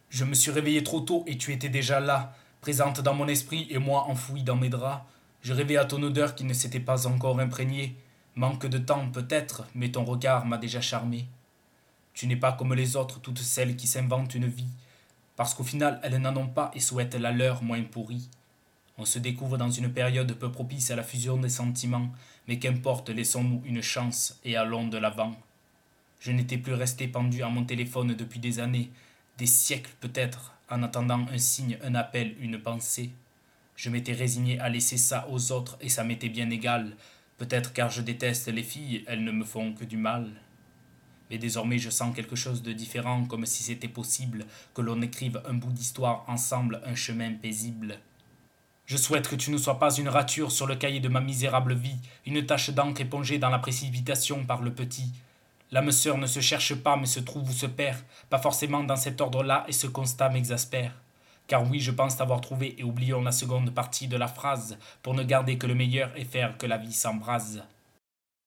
Je me suis réveillé trop tôt et tu étais déjà là, présente dans mon esprit et moi enfoui dans mes draps. Je rêvais à ton odeur qui ne s'était pas encore imprégnée. Manque de temps peut-être, mais ton regard m'a déjà charmé. Tu n'es pas comme les autres, toutes celles qui s'inventent une vie, parce qu'au final elles n'en ont pas et souhaitent la leur moins pourrie. On se découvre dans une période peu propice à la fusion des sentiments, mais qu'importe, laissons-nous une chance et allons de l'avant. Je n'étais plus resté pendu à mon téléphone depuis des années, des siècles peut-être, en attendant un signe, un appel, une pensée. Je m'étais résigné à laisser ça aux autres et ça m'était bien égal. Peut-être car je déteste les filles, elles ne me font que du mal. Mais désormais je sens quelque chose de différent, comme si c'était possible que l'on écrive un bout d'histoire ensemble, un chemin paisible. Je souhaite que tu ne sois pas une rature sur le cahier de ma misérable vie, une tache d'encre épongée dans la précipitation par le petit. L'âme sœur ne se cherche pas mais se trouve ou se perd, pas forcément dans cet ordre-là et ce constat m'exaspère. Car oui, je pense t'avoir trouvé et oublions la seconde partie de la phrase, pour ne garder que le meilleur et faire que la vie s'embrase.